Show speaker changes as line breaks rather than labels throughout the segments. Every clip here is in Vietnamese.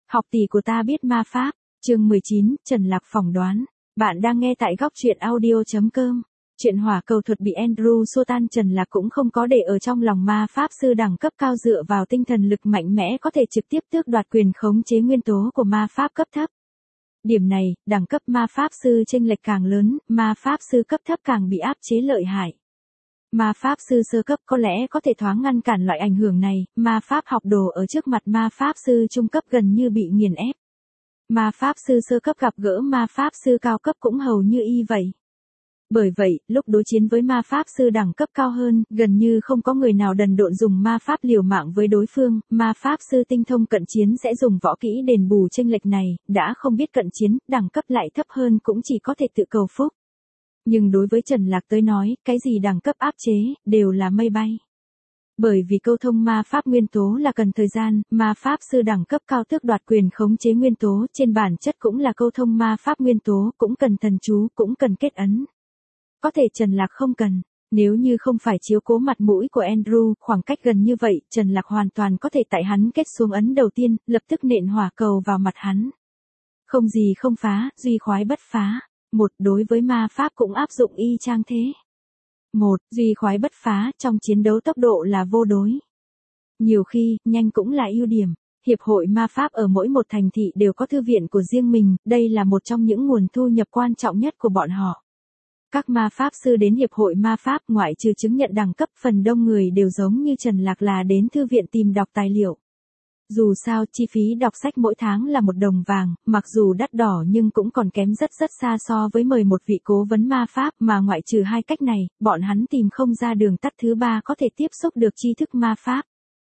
Học tỷ của ta biết ma pháp. Chương 19, Trần Lạc phỏng đoán. Bạn đang nghe tại góc truyện audio.com. Chuyện hỏa cầu thuật bị Andrew Sultan Trần Lạc cũng không có để ở trong lòng. Ma pháp sư đẳng cấp cao dựa vào tinh thần lực mạnh mẽ có thể trực tiếp tước đoạt quyền khống chế nguyên tố của ma pháp cấp thấp. Điểm này, đẳng cấp ma pháp sư chênh lệch càng lớn, ma pháp sư cấp thấp càng bị áp chế lợi hại. Ma pháp sư sơ cấp có lẽ có thể thoáng ngăn cản loại ảnh hưởng này, ma pháp học đồ ở trước mặt ma pháp sư trung cấp gần như bị nghiền ép. Ma pháp sư sơ cấp gặp gỡ ma pháp sư cao cấp cũng hầu như y vậy. Bởi vậy, lúc đối chiến với ma pháp sư đẳng cấp cao hơn, gần như không có người nào đần độn dùng ma pháp liều mạng với đối phương, ma pháp sư tinh thông cận chiến sẽ dùng võ kỹ đền bù chênh lệch này, đã không biết cận chiến, đẳng cấp lại thấp hơn cũng chỉ có thể tự cầu phúc. Nhưng đối với Trần Lạc tới nói, cái gì đẳng cấp áp chế, đều là mây bay. Bởi vì câu thông ma pháp nguyên tố là cần thời gian, ma pháp sư đẳng cấp cao tước đoạt quyền khống chế nguyên tố, trên bản chất cũng là câu thông ma pháp nguyên tố, cũng cần thần chú, cũng cần kết ấn. Có thể Trần Lạc không cần. Nếu như không phải chiếu cố mặt mũi của Andrew, khoảng cách gần như vậy, Trần Lạc hoàn toàn có thể tại hắn kết xuống ấn đầu tiên, lập tức nện hỏa cầu vào mặt hắn. Không gì không phá, duy khoái bất phá. Đối với ma pháp cũng áp dụng y chang thế. Duy khoái bất phá, trong chiến đấu tốc độ là vô đối. Nhiều khi, nhanh cũng là ưu điểm. Hiệp hội ma pháp ở mỗi một thành thị đều có thư viện của riêng mình, đây là một trong những nguồn thu nhập quan trọng nhất của bọn họ. Các ma pháp sư đến hiệp hội ma pháp ngoại trừ chứng nhận đẳng cấp, phần đông người đều giống như Trần Lạc là đến thư viện tìm đọc tài liệu. Dù sao, chi phí đọc sách mỗi tháng là $1, mặc dù đắt đỏ nhưng cũng còn kém rất xa so với mời một vị cố vấn ma pháp, mà ngoại trừ hai cách này, bọn hắn tìm không ra đường tắt thứ ba có thể tiếp xúc được tri thức ma pháp.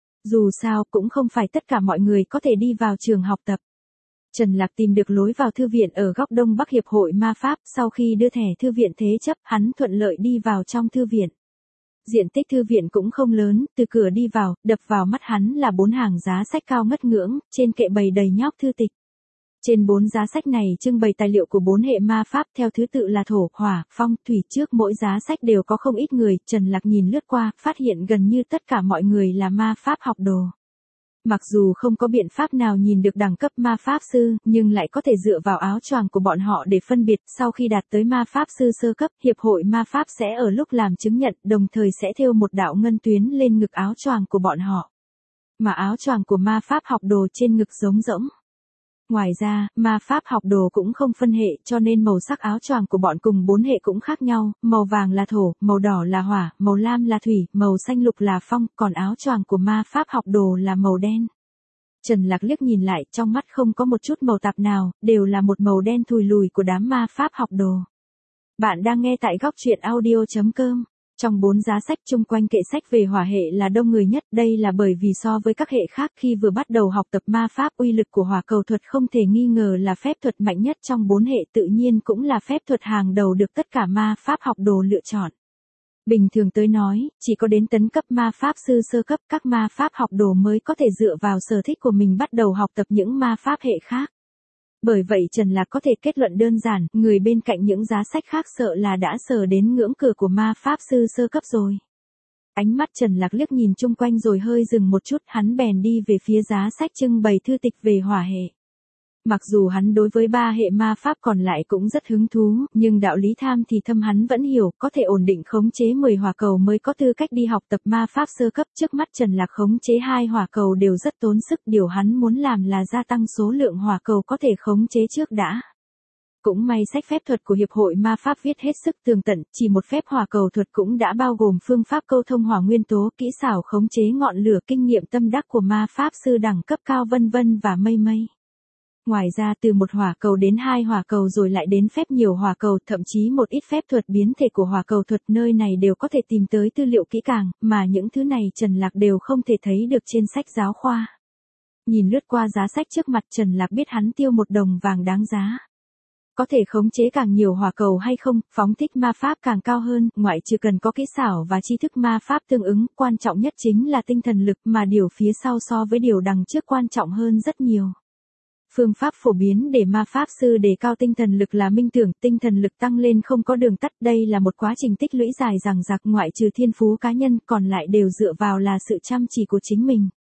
Dù sao, cũng không phải tất cả mọi người có thể đi vào trường học tập. Trần Lạc tìm được lối vào thư viện ở góc đông bắc hiệp hội ma pháp, sau khi đưa thẻ thư viện thế chấp, hắn thuận lợi đi vào trong thư viện. Diện tích thư viện cũng không lớn, từ cửa đi vào, đập vào mắt hắn là 4 hàng giá sách cao ngất ngưỡng, trên kệ bày đầy nhóc thư tịch. Trên 4 giá sách này trưng bày tài liệu của 4 hệ ma pháp theo thứ tự là thổ, hỏa, phong, thủy, trước mỗi giá sách đều có không ít người, Trần Lạc nhìn lướt qua, phát hiện gần như tất cả mọi người là ma pháp học đồ. Mặc dù không có biện pháp nào nhìn được đẳng cấp ma pháp sư, nhưng lại có thể dựa vào áo choàng của bọn họ để phân biệt, sau khi đạt tới ma pháp sư sơ cấp, hiệp hội ma pháp sẽ ở lúc làm chứng nhận, đồng thời sẽ thêu một đạo ngân tuyến lên ngực áo choàng của bọn họ. Mà áo choàng của ma pháp học đồ trên ngực trống rỗng. Ngoài ra, ma pháp học đồ cũng không phân hệ, cho nên màu sắc áo choàng của bọn cùng 4 hệ cũng khác nhau, màu vàng là thổ, màu đỏ là hỏa, màu lam là thủy, màu xanh lục là phong, còn áo choàng của ma pháp học đồ là màu đen. Trần Lạc liếc nhìn lại, trong mắt không có một chút màu tạp nào, đều là một màu đen thùi lùi của đám ma pháp học đồ. Bạn đang nghe tại góc truyện audio.com. Trong 4 giá sách chung quanh kệ sách về hỏa hệ là đông người nhất, đây là bởi vì so với các hệ khác khi vừa bắt đầu học tập ma pháp, uy lực của hỏa cầu thuật không thể nghi ngờ là phép thuật mạnh nhất trong 4 hệ, tự nhiên cũng là phép thuật hàng đầu được tất cả ma pháp học đồ lựa chọn. Bình thường tới nói, chỉ có đến tấn cấp ma pháp sư sơ cấp, các ma pháp học đồ mới có thể dựa vào sở thích của mình bắt đầu học tập những ma pháp hệ khác. Bởi vậy Trần Lạc có thể kết luận đơn giản, người bên cạnh những giá sách khác sợ là đã sờ đến ngưỡng cửa của ma pháp sư sơ cấp rồi. Ánh mắt Trần Lạc liếc nhìn chung quanh rồi hơi dừng một chút, hắn bèn đi về phía giá sách trưng bày thư tịch về hỏa hệ. Mặc dù hắn đối với 3 hệ ma pháp còn lại cũng rất hứng thú, nhưng đạo lý tham thì thâm hắn vẫn hiểu, có thể ổn định khống chế 10 hỏa cầu mới có tư cách đi học tập ma pháp sơ cấp. Trước mắt Trần Lạc khống chế 2 hỏa cầu đều rất tốn sức, điều hắn muốn làm là gia tăng số lượng hỏa cầu có thể khống chế trước đã. Cũng may sách phép thuật của Hiệp hội ma pháp viết hết sức tường tận, chỉ một phép hỏa cầu thuật cũng đã bao gồm phương pháp câu thông hỏa nguyên tố, kỹ xảo khống chế ngọn lửa, kinh nghiệm tâm đắc của ma pháp sư đẳng cấp cao vân vân và mây mây. Ngoài ra từ một hỏa cầu đến 2 hỏa cầu rồi lại đến phép nhiều hỏa cầu, thậm chí một ít phép thuật biến thể của hỏa cầu thuật, nơi này đều có thể tìm tới tư liệu kỹ càng, mà những thứ này Trần Lạc đều không thể thấy được trên sách giáo khoa. Nhìn lướt qua giá sách trước mặt Trần Lạc biết hắn tiêu $1 đáng giá. Có thể khống chế càng nhiều hỏa cầu hay không, phóng thích ma pháp càng cao hơn, ngoại trừ cần có kỹ xảo và tri thức ma pháp tương ứng, quan trọng nhất chính là tinh thần lực, mà điều phía sau so với điều đằng trước quan trọng hơn rất nhiều. Phương pháp phổ biến để ma pháp sư đề cao tinh thần lực là minh tưởng, tinh thần lực tăng lên không có đường tắt, đây là một quá trình tích lũy dài dằng dặc, ngoại trừ thiên phú cá nhân, còn lại đều dựa vào là sự chăm chỉ của chính mình.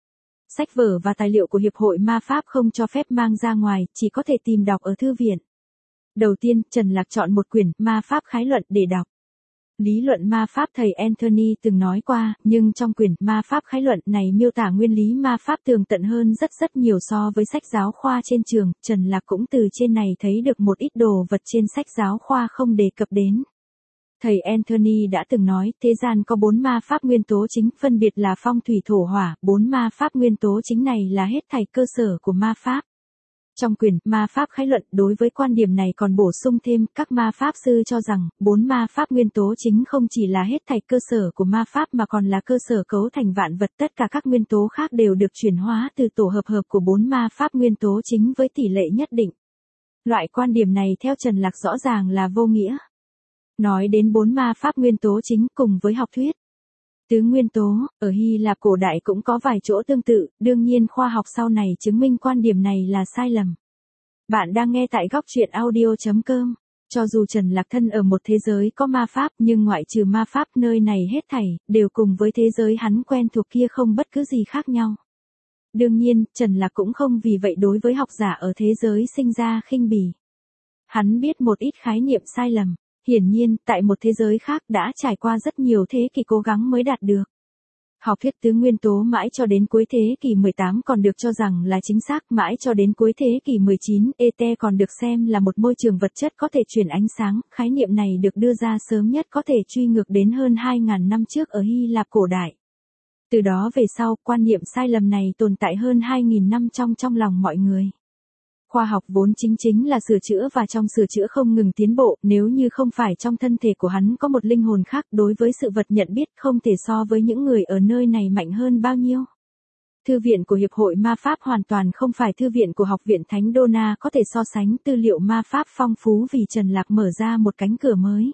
Sách vở và tài liệu của Hiệp hội Ma Pháp không cho phép mang ra ngoài, chỉ có thể tìm đọc ở thư viện. Đầu tiên, Trần Lạc chọn một quyển Ma Pháp khái luận để đọc. Lý luận ma pháp thầy Anthony từng nói qua, nhưng trong quyển Ma Pháp khái luận này miêu tả nguyên lý ma pháp tường tận hơn rất nhiều so với sách giáo khoa trên trường. Trần Lạc cũng từ trên này thấy được một ít đồ vật trên sách giáo khoa không đề cập đến. Thầy Anthony đã từng nói, thế gian có 4 ma pháp nguyên tố chính, phân biệt là phong thủy thổ hỏa. 4 ma pháp nguyên tố chính này là hết thảy cơ sở của ma pháp. Trong quyển Ma Pháp khái luận, đối với quan điểm này còn bổ sung thêm, các ma pháp sư cho rằng, 4 ma pháp nguyên tố chính không chỉ là hết thảy cơ sở của ma pháp mà còn là cơ sở cấu thành vạn vật. Tất cả các nguyên tố khác đều được chuyển hóa từ tổ hợp của 4 ma pháp nguyên tố chính với tỷ lệ nhất định. Loại quan điểm này theo Trần Lạc rõ ràng là vô nghĩa. Nói đến 4 ma pháp nguyên tố chính cùng với học thuyết tứ nguyên tố, ở Hy Lạp cổ đại cũng có vài chỗ tương tự, đương nhiên khoa học sau này chứng minh quan điểm này là sai lầm. Bạn đang nghe tại góc truyện audio.com. Cho dù Trần Lạc thân ở một thế giới có ma pháp nhưng ngoại trừ ma pháp nơi này hết thảy, đều cùng với thế giới hắn quen thuộc kia không bất cứ gì khác nhau. Đương nhiên, Trần Lạc cũng không vì vậy đối với học giả ở thế giới sinh ra khinh bỉ. Hắn biết một ít khái niệm sai lầm. Hiển nhiên, tại một thế giới khác đã trải qua rất nhiều thế kỷ cố gắng mới đạt được. Học thuyết tứ nguyên tố mãi cho đến cuối thế kỷ 18 còn được cho rằng là chính xác, mãi cho đến cuối thế kỷ 19, ET còn được xem là một môi trường vật chất có thể truyền ánh sáng. Khái niệm này được đưa ra sớm nhất có thể truy ngược đến hơn 2.000 năm trước ở Hy Lạp cổ đại. Từ đó về sau, quan niệm sai lầm này tồn tại hơn 2.000 năm trong lòng mọi người. Khoa học vốn chính là sửa chữa và trong sửa chữa không ngừng tiến bộ, nếu như không phải trong thân thể của hắn có một linh hồn khác đối với sự vật nhận biết không thể so với những người ở nơi này mạnh hơn bao nhiêu. Thư viện của Hiệp hội Ma Pháp hoàn toàn không phải thư viện của Học viện Thánh Đô-na có thể so sánh, tư liệu ma pháp phong phú vì Trần Lạc mở ra một cánh cửa mới.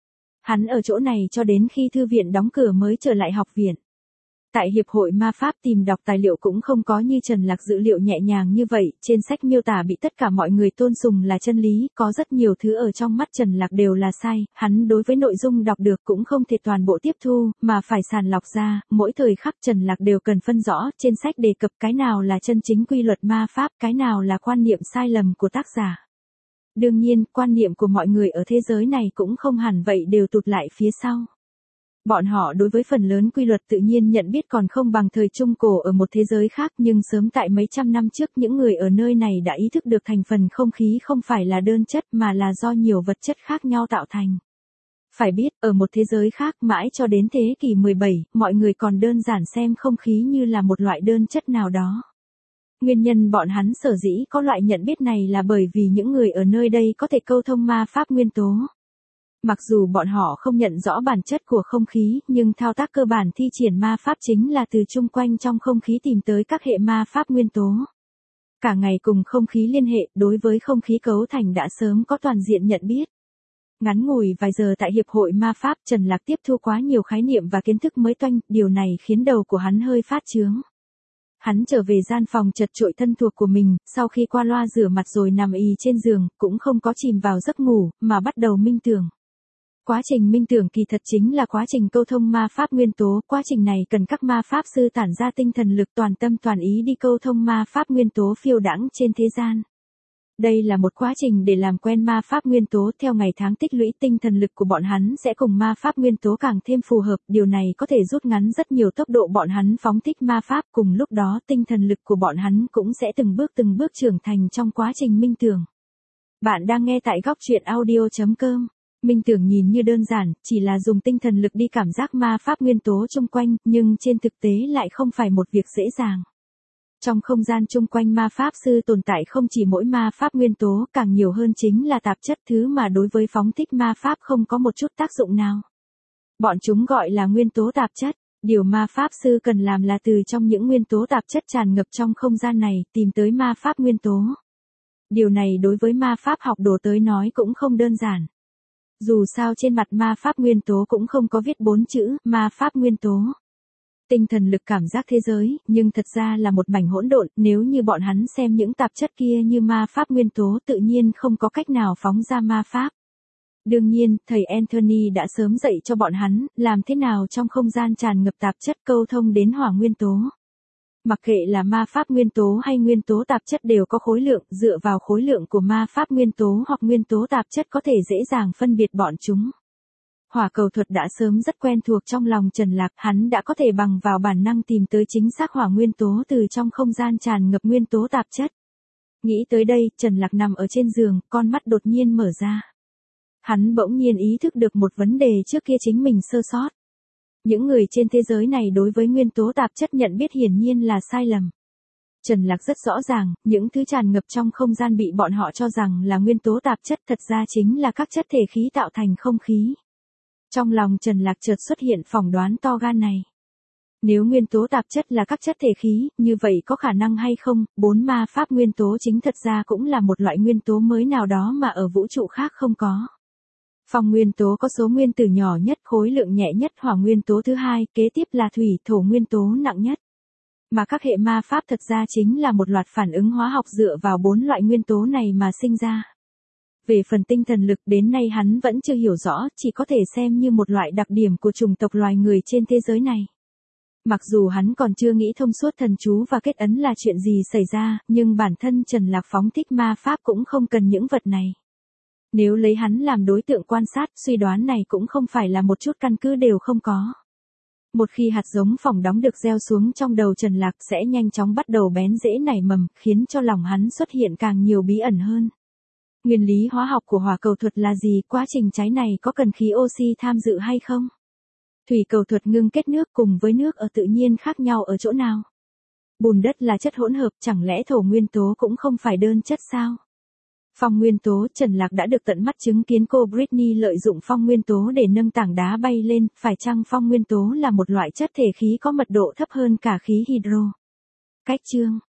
Hắn ở chỗ này cho đến khi thư viện đóng cửa mới trở lại học viện. Tại Hiệp hội Ma Pháp tìm đọc tài liệu cũng không có như Trần Lạc dữ liệu nhẹ nhàng như vậy, trên sách miêu tả bị tất cả mọi người tôn sùng là chân lý, có rất nhiều thứ ở trong mắt Trần Lạc đều là sai, hắn đối với nội dung đọc được cũng không thể toàn bộ tiếp thu, mà phải sàng lọc ra, mỗi thời khắc Trần Lạc đều cần phân rõ, trên sách đề cập cái nào là chân chính quy luật ma pháp, cái nào là quan niệm sai lầm của tác giả. Đương nhiên, quan niệm của mọi người ở thế giới này cũng không hẳn vậy đều tụt lại phía sau. Bọn họ đối với phần lớn quy luật tự nhiên nhận biết còn không bằng thời Trung Cổ ở một thế giới khác, nhưng sớm tại mấy trăm năm trước những người ở nơi này đã ý thức được thành phần không khí không phải là đơn chất mà là do nhiều vật chất khác nhau tạo thành. Phải biết, ở một thế giới khác mãi cho đến thế kỷ 17, mọi người còn đơn giản xem không khí như là một loại đơn chất nào đó. Nguyên nhân bọn hắn sở dĩ có loại nhận biết này là bởi vì những người ở nơi đây có thể câu thông ma pháp nguyên tố. Mặc dù bọn họ không nhận rõ bản chất của không khí, nhưng thao tác cơ bản thi triển ma pháp chính là từ chung quanh trong không khí tìm tới các hệ ma pháp nguyên tố. Cả ngày cùng không khí liên hệ, đối với không khí cấu thành đã sớm có toàn diện nhận biết. Ngắn ngủi vài giờ tại Hiệp hội Ma Pháp, Trần Lạc tiếp thu quá nhiều khái niệm và kiến thức mới toanh, điều này khiến đầu của hắn hơi phát chướng. Hắn trở về gian phòng chật chội thân thuộc của mình, sau khi qua loa rửa mặt rồi nằm ì trên giường, cũng không có chìm vào giấc ngủ, mà bắt đầu minh tưởng. Quá trình minh tưởng kỳ thật chính là quá trình câu thông ma pháp nguyên tố, quá trình này cần các ma pháp sư tản ra tinh thần lực toàn tâm toàn ý đi câu thông ma pháp nguyên tố phiêu đãng trên thế gian. Đây là một quá trình để làm quen ma pháp nguyên tố, theo ngày tháng tích lũy tinh thần lực của bọn hắn sẽ cùng ma pháp nguyên tố càng thêm phù hợp, điều này có thể rút ngắn rất nhiều tốc độ bọn hắn phóng thích ma pháp, cùng lúc đó tinh thần lực của bọn hắn cũng sẽ từng bước trưởng thành trong quá trình minh tưởng. Bạn đang nghe tại góc truyện audio.com. Minh tưởng nhìn như đơn giản, chỉ là dùng tinh thần lực đi cảm giác ma pháp nguyên tố chung quanh, nhưng trên thực tế lại không phải một việc dễ dàng. Trong không gian chung quanh ma pháp sư tồn tại không chỉ mỗi ma pháp nguyên tố, càng nhiều hơn chính là tạp chất, thứ mà đối với phóng thích ma pháp không có một chút tác dụng nào. Bọn chúng gọi là nguyên tố tạp chất. Điều ma pháp sư cần làm là từ trong những nguyên tố tạp chất tràn ngập trong không gian này, tìm tới ma pháp nguyên tố. Điều này đối với ma pháp học đồ tới nói cũng không đơn giản. Dù sao trên mặt ma pháp nguyên tố cũng không có viết 4 chữ, ma pháp nguyên tố. Tinh thần lực cảm giác thế giới, nhưng thật ra là một mảnh hỗn độn, nếu như bọn hắn xem những tạp chất kia như ma pháp nguyên tố tự nhiên không có cách nào phóng ra ma pháp. Đương nhiên, thầy Anthony đã sớm dạy cho bọn hắn, làm thế nào trong không gian tràn ngập tạp chất câu thông đến hỏa nguyên tố. Mặc kệ là ma pháp nguyên tố hay nguyên tố tạp chất đều có khối lượng, dựa vào khối lượng của ma pháp nguyên tố hoặc nguyên tố tạp chất có thể dễ dàng phân biệt bọn chúng. Hỏa cầu thuật đã sớm rất quen thuộc trong lòng Trần Lạc, hắn đã có thể bằng vào bản năng tìm tới chính xác hỏa nguyên tố từ trong không gian tràn ngập nguyên tố tạp chất. Nghĩ tới đây, Trần Lạc nằm ở trên giường, con mắt đột nhiên mở ra. Hắn bỗng nhiên ý thức được một vấn đề trước kia chính mình sơ sót. Những người trên thế giới này đối với nguyên tố tạp chất nhận biết hiển nhiên là sai lầm. Trần Lạc rất rõ ràng, những thứ tràn ngập trong không gian bị bọn họ cho rằng là nguyên tố tạp chất thật ra chính là các chất thể khí tạo thành không khí. Trong lòng Trần Lạc chợt xuất hiện phỏng đoán to gan này. Nếu nguyên tố tạp chất là các chất thể khí, như vậy có khả năng hay không, 4 ma pháp nguyên tố chính thật ra cũng là một loại nguyên tố mới nào đó mà ở vũ trụ khác không có. Phong nguyên tố có số nguyên tử nhỏ nhất, khối lượng nhẹ nhất, hỏa nguyên tố thứ hai, kế tiếp là thủy, thổ nguyên tố nặng nhất. Mà các hệ ma pháp thật ra chính là một loạt phản ứng hóa học dựa vào 4 loại nguyên tố này mà sinh ra. Về phần tinh thần lực đến nay hắn vẫn chưa hiểu rõ, chỉ có thể xem như một loại đặc điểm của chủng tộc loài người trên thế giới này. Mặc dù hắn còn chưa nghĩ thông suốt thần chú và kết ấn là chuyện gì xảy ra, nhưng bản thân Trần Lạc phóng thích ma pháp cũng không cần những vật này. Nếu lấy hắn làm đối tượng quan sát, suy đoán này cũng không phải là một chút căn cứ đều không có. Một khi hạt giống phỏng đóng được gieo xuống trong đầu Trần Lạc sẽ nhanh chóng bắt đầu bén rễ nảy mầm, khiến cho lòng hắn xuất hiện càng nhiều bí ẩn hơn. Nguyên lý hóa học của hỏa cầu thuật là gì? Quá trình cháy này có cần khí oxy tham dự hay không? Thủy cầu thuật ngưng kết nước cùng với nước ở tự nhiên khác nhau ở chỗ nào? Bùn đất là chất hỗn hợp, chẳng lẽ thổ nguyên tố cũng không phải đơn chất sao? Phong nguyên tố, Trần Lạc đã được tận mắt chứng kiến cô Britney lợi dụng phong nguyên tố để nâng tảng đá bay lên, phải chăng phong nguyên tố là một loại chất thể khí có mật độ thấp hơn cả khí hydro? Cách chương